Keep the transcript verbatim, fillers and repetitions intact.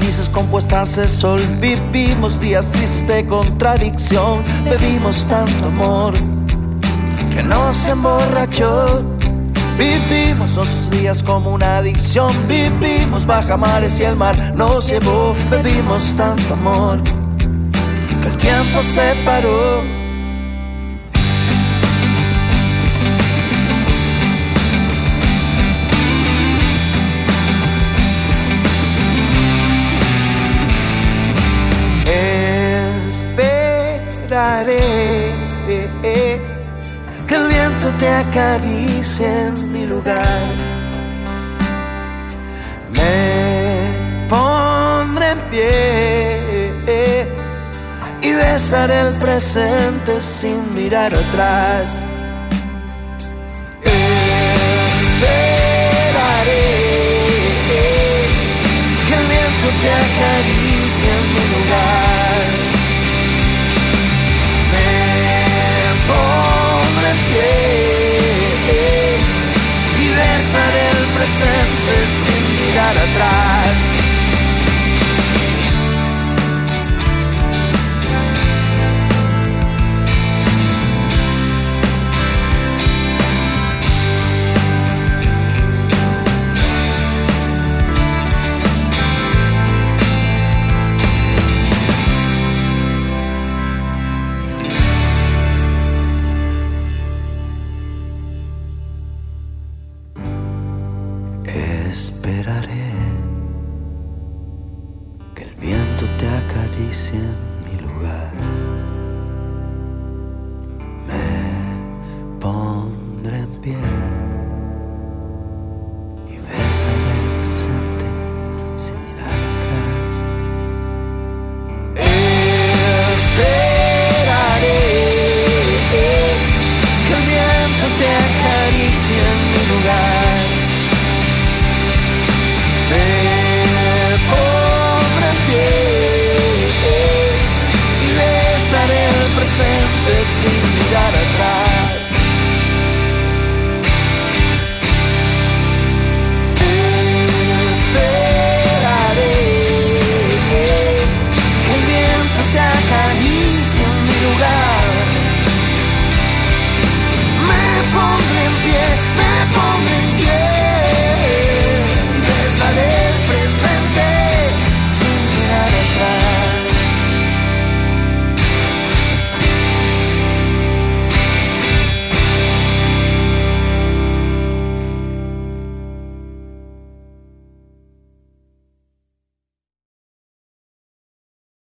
felices compuestas de sol. Vivimos días tristes de contradicción. Bebimos tanto amor que nos emborrachó. Vivimos nuestros días como una adicción. Vivimos baja mares y el mar nos llevó. Bebimos tanto amor que el tiempo se paró. Esperaré que el viento te acaricie en mi lugar. Me pondré en pie y besaré el presente sin mirar atrás. Esperaré que el viento te acaricie en mi lugar. Pondré en pie y besaré el presente sin mirar atrás. Esperaré que el viento te acaricie en mi lugar. Me pondré